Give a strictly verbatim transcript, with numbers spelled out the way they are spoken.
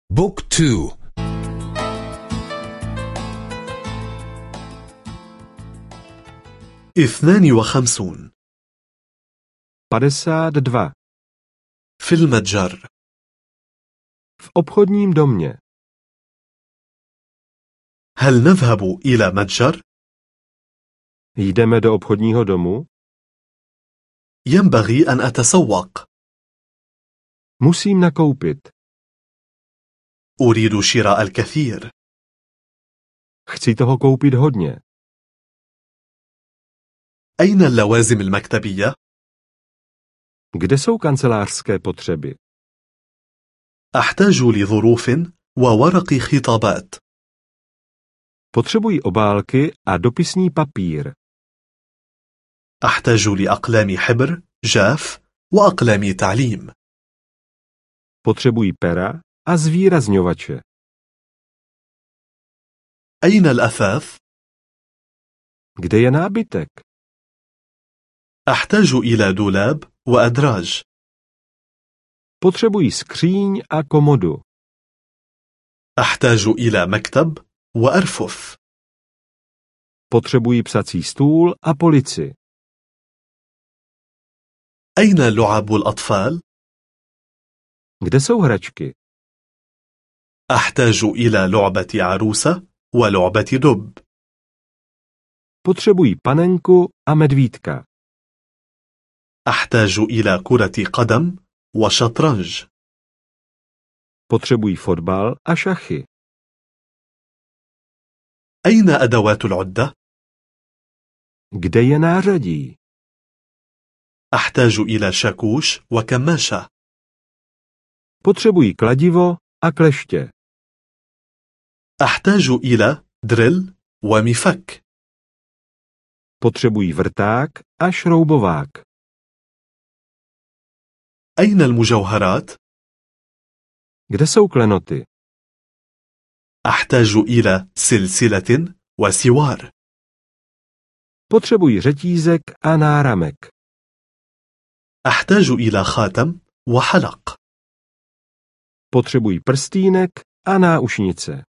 بوك تو. اثنان وخمسون. padesát dva. في المتجر. V obchodním domě. هل نذهب إلى متجر؟ Jdeme do obchodního domu? ينبغي أن أتسوق. Musím nakoupit. أريد شراء الكثير. Chci toho koupit hodně. أين اللوازم المكتبية؟ Kde jsou kancelářské potřeby? أحتاج لظروف وورق خطابات. Potřebuji obálky a dopisní papír. أحتاج لأقلام حبر جاف وأقلام تعليم. Potřebuji pera a zvýrazňovače. أين الأثاث؟ Kde je nábytek? أحتاج إلى دولاب وأدراج. Potřebuji skříň a komodu. أحتاج إلى مكتب وأرفف. Potřebuji psací stůl a polici. أين لعب الأطفال؟ Kde jsou hračky? أحتاج إلى لعبة عروسة ولعبة دب. Potřebuji panenku a medvídka. أحتاج إلى كرة قدم وشطرنج. Potřebuji fotbal a šachy. أين أدوات العدة؟ Kde je nářadí? أحتاج إلى شاكوش وكماشة. Potřebuji kladivo a kleště. أحتاج إلى دريل ومفك. Potřebuji vrták a šroubovák. أين المجوهرات؟ Kde jsou klenoty? أحتاج إلى سلسلة وسوار. Potřebuji řetízek a náramek. أحتاج إلى خاتم وحلق. Potřebuji prstýnek a náušnice.